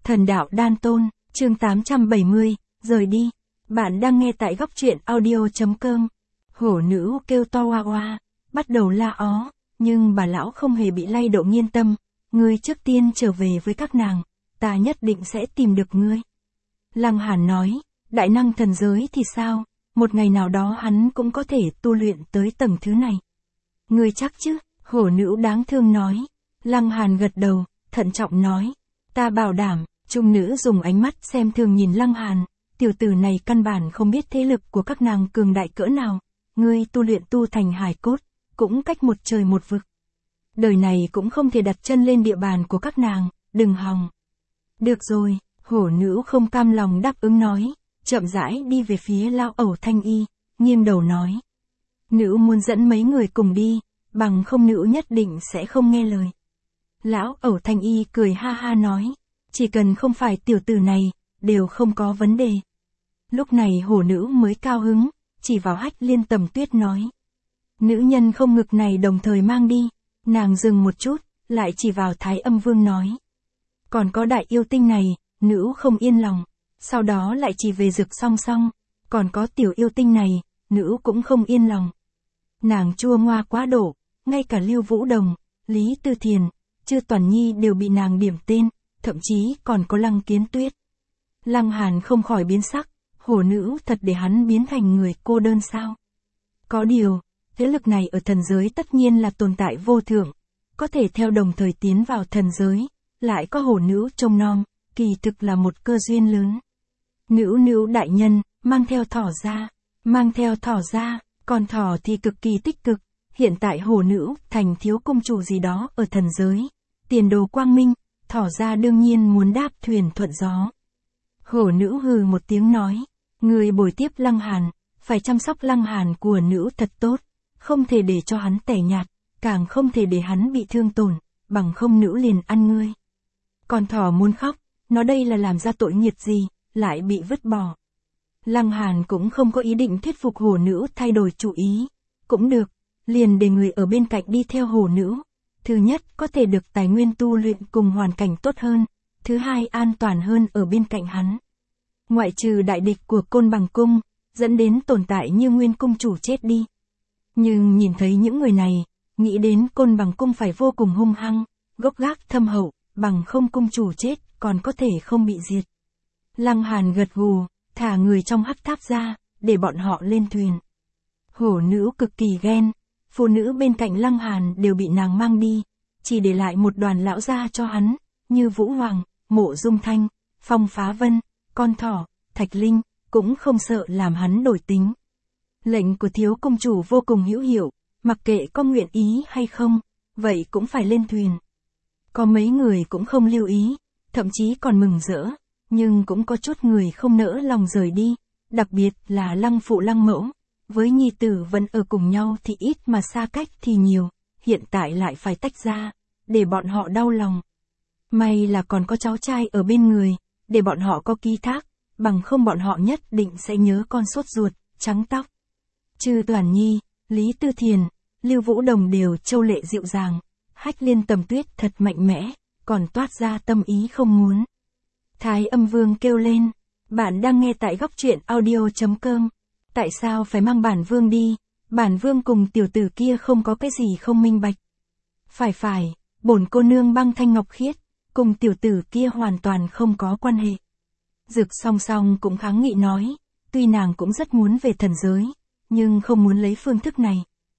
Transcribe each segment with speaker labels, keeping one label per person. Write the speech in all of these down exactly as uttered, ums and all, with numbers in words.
Speaker 1: Thần đạo đan tôn, chương tám trăm bảy mươi, rời đi. Bạn đang nghe tại góc truyện audio.com. Hổ nữ kêu to oa oa, bắt đầu la ó, nhưng bà lão không hề bị lay động yên tâm. Ngươi trước tiên trở về với các nàng, ta nhất định sẽ tìm được ngươi. Lăng Hàn nói, đại năng thần giới thì sao, một ngày nào đó hắn cũng có thể tu luyện tới tầng thứ này. Ngươi chắc chứ, hổ nữ đáng thương nói. Lăng Hàn gật đầu, thận trọng nói, ta bảo đảm. Trung nữ dùng ánh mắt xem thường nhìn Lăng Hàn, tiểu tử này căn bản không biết thế lực của các nàng cường đại cỡ nào, ngươi tu luyện tu thành hài cốt, cũng cách một trời một vực. Đời này cũng không thể đặt chân lên địa bàn của các nàng, đừng hòng. Được rồi, hổ nữ không cam lòng đáp ứng nói, chậm rãi đi về phía Lão Ẩu Thanh Y, nghiêng đầu nói. Nữ muốn dẫn mấy người cùng đi, bằng không nữ nhất định sẽ không nghe lời. Lão Ẩu Thanh Y cười ha ha nói. Chỉ cần không phải tiểu tử này, đều không có vấn đề. Lúc này hổ nữ mới cao hứng, chỉ vào Hách Liên Tầm Tuyết nói. Nữ nhân không ngực này đồng thời mang đi, nàng dừng một chút, lại chỉ vào Thái Âm Vương nói. Còn có đại yêu tinh này, nữ không yên lòng, sau đó lại chỉ về Dực Song Song, còn có tiểu yêu tinh này, nữ cũng không yên lòng. Nàng chua ngoa quá độ, ngay cả Lưu Vũ Đồng, Lý Tư Thiền, Chư Toàn Nhi đều bị nàng điểm tên. Thậm chí còn có Lăng Kiến Tuyết. Lăng Hàn không khỏi biến sắc, hổ nữ thật để hắn biến thành người cô đơn sao? Có điều, thế lực này ở thần giới tất nhiên là tồn tại vô thượng, có thể theo đồng thời tiến vào thần giới, lại có hổ nữ trông nom, kỳ thực là một cơ duyên lớn. Nữ nữ đại nhân, mang theo thỏ ra, mang theo thỏ ra, còn thỏ thì cực kỳ tích cực, hiện tại hổ nữ thành thiếu công chủ gì đó ở thần giới, tiền đồ quang minh. Thỏ ra đương nhiên muốn đáp thuyền thuận gió. Hổ nữ hừ một tiếng nói, người bồi tiếp Lăng Hàn, phải chăm sóc Lăng Hàn của nữ thật tốt, không thể để cho hắn tẻ nhạt, càng không thể để hắn bị thương tổn, bằng không nữ liền ăn ngươi. Còn thỏ muốn khóc, nó đây là làm ra tội nghiệt gì, lại bị vứt bỏ. Lăng Hàn cũng không có ý định thuyết phục hổ nữ thay đổi chủ ý, cũng được, liền để người ở bên cạnh đi theo hổ nữ. Thứ nhất, có thể được tài nguyên tu luyện cùng hoàn cảnh tốt hơn. Thứ hai, an toàn hơn ở bên cạnh hắn. Ngoại trừ đại địch của Côn Bằng Cung, dẫn đến tồn tại như Nguyên Cung chủ chết đi. Nhưng nhìn thấy những người này, nghĩ đến Côn Bằng Cung phải vô cùng hung hăng, gốc gác thâm hậu, bằng không cung chủ chết, còn có thể không bị diệt. Lăng Hàn gật gù, thả người trong hắc tháp ra, để bọn họ lên thuyền. Hổ nữ cực kỳ ghen. Phụ nữ bên cạnh Lăng Hàn đều bị nàng mang đi, chỉ để lại một đoàn lão gia cho hắn, như Vũ Hoàng, Mộ Dung Thanh, Phong Phá Vân, Con Thỏ, Thạch Linh, cũng không sợ làm hắn đổi tính. Lệnh của thiếu công chủ vô cùng hữu hiệu, mặc kệ có nguyện ý hay không, vậy cũng phải lên thuyền. Có mấy người cũng không lưu ý, thậm chí còn mừng rỡ, nhưng cũng có chút người không nỡ lòng rời đi, đặc biệt là Lăng phụ Lăng mẫu. Với nhi tử vẫn ở cùng nhau thì ít mà xa cách thì nhiều, hiện tại lại phải tách ra, để bọn họ đau lòng. May là còn có cháu trai ở bên người, để bọn họ có ký thác, bằng không bọn họ nhất định sẽ nhớ con sốt ruột, trắng tóc. Chư Toàn Nhi, Lý Tư Thiền, Lưu Vũ Đồng đều châu lệ dịu dàng, Hách Liên Tầm Tuyết thật mạnh mẽ, còn toát ra tâm ý không muốn. Thái Âm Vương kêu lên, bạn đang nghe tại góc truyện audio.com. Tại sao phải mang bản vương đi, bản vương cùng tiểu tử kia không có cái gì không minh bạch. Phải phải, bổn cô nương Băng Thanh Ngọc Khiết, cùng tiểu tử kia hoàn toàn không có quan hệ. Dực Song Song cũng kháng nghị nói, tuy nàng cũng rất muốn về thần giới, nhưng không muốn lấy phương thức này.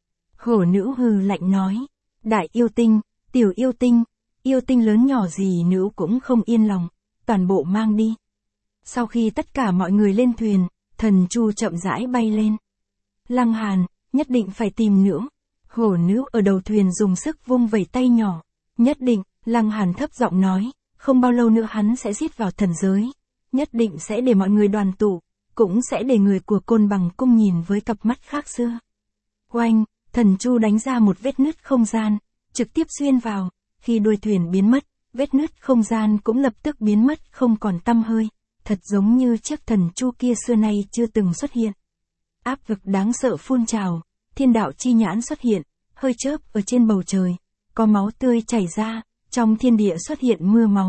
Speaker 1: Hổ nữ hừ lạnh nói, đại yêu tinh, tiểu yêu tinh, yêu tinh lớn nhỏ gì nữ cũng không yên lòng, toàn bộ mang đi. Sau khi tất cả mọi người lên thuyền, thần chu chậm rãi bay lên. Lăng Hàn, nhất định phải tìm nữ. Hổ nữ ở đầu thuyền dùng sức vung vẩy tay nhỏ. Nhất định, Lăng Hàn thấp giọng nói, không bao lâu nữa hắn sẽ giết vào thần giới. Nhất định sẽ để mọi người đoàn tụ, cũng sẽ để người của Côn Bằng Cung nhìn với cặp mắt khác xưa. Oanh, thần chu đánh ra một vết nứt không gian, trực tiếp xuyên vào. Khi đuôi thuyền biến mất, vết nứt không gian cũng lập tức biến mất không còn tăm hơi. Thật giống như chiếc thần chu kia xưa nay chưa từng xuất hiện. Áp lực đáng sợ phun trào, thiên đạo chi nhãn xuất hiện, hơi chớp ở trên bầu trời, có máu tươi chảy ra, trong thiên địa xuất hiện mưa máu,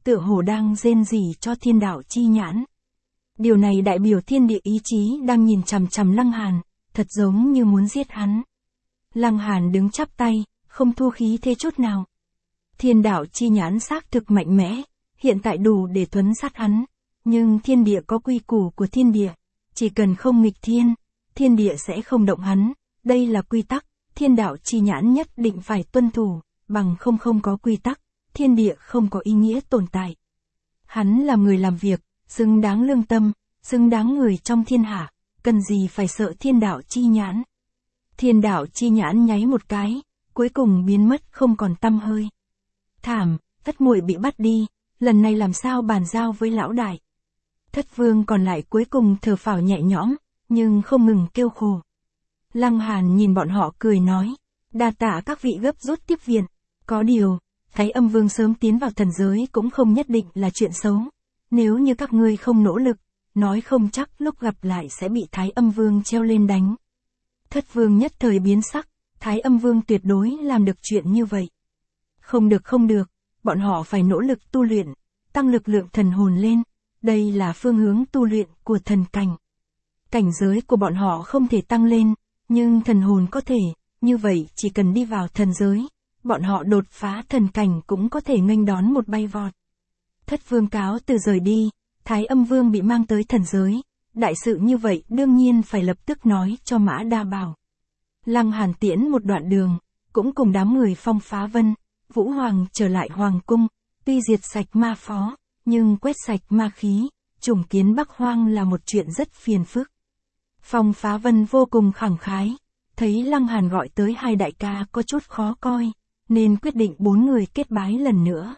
Speaker 1: tựa hồ đang rên rỉ cho thiên đạo chi nhãn. Điều này đại biểu thiên địa ý chí đang nhìn chằm chằm Lăng Hàn, thật giống như muốn giết hắn. Lăng Hàn đứng chắp tay, không thua khí thế chút nào. Thiên đạo chi nhãn xác thực mạnh mẽ, hiện tại đủ để thuấn sát hắn, nhưng thiên địa có quy củ của thiên địa, chỉ cần không nghịch thiên, thiên địa sẽ không động hắn, đây là quy tắc, thiên đạo chi nhãn nhất định phải tuân thủ, bằng không không có quy tắc, thiên địa không có ý nghĩa tồn tại. Hắn là người làm việc, xứng đáng lương tâm, xứng đáng người trong thiên hạ, cần gì phải sợ thiên đạo chi nhãn. Thiên đạo chi nhãn nháy một cái, cuối cùng biến mất không còn tăm hơi. Thảm, Thất muội bị bắt đi, lần này làm sao bàn giao với lão đại. Thất vương còn lại cuối cùng thở phào nhẹ nhõm, nhưng không ngừng kêu khổ. Lăng Hàn nhìn bọn họ cười nói, đa tạ các vị gấp rút tiếp viện, có điều, Thái Âm Vương sớm tiến vào thần giới cũng không nhất định là chuyện xấu. Nếu như các ngươi không nỗ lực, nói không chắc lúc gặp lại sẽ bị Thái Âm Vương treo lên đánh. Thất vương nhất thời biến sắc, Thái Âm Vương tuyệt đối làm được chuyện như vậy. Không được không được, bọn họ phải nỗ lực tu luyện, tăng lực lượng thần hồn lên, đây là phương hướng tu luyện của thần cảnh. Cảnh giới của bọn họ không thể tăng lên, nhưng thần hồn có thể, như vậy chỉ cần đi vào thần giới, bọn họ đột phá thần cảnh cũng có thể nghênh đón một bay vọt. Thất vương cáo từ rời đi, Thái Âm Vương bị mang tới thần giới, đại sự như vậy đương nhiên phải lập tức nói cho Mã Đa Bảo. Lăng Hàn tiễn một đoạn đường, cũng cùng đám người Phong Phá Vân, Vũ Hoàng trở lại Hoàng cung, tuy diệt sạch ma phó, nhưng quét sạch ma khí, chủng kiến Bắc Hoang là một chuyện rất phiền phức. Phong Phá Vân vô cùng khẳng khái, thấy Lăng Hàn gọi tới hai đại ca có chút khó coi, nên quyết định bốn người kết bái lần nữa.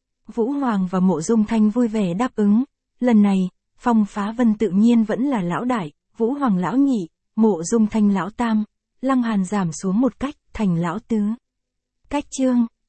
Speaker 1: Vũ Hoàng và Mộ Dung Thanh vui vẻ đáp ứng, lần này, Phong Phá Vân tự nhiên vẫn là lão đại, Vũ Hoàng lão nhị, Mộ Dung Thanh lão tam, Lăng Hàn giảm xuống một cách thành lão tứ. Cách chương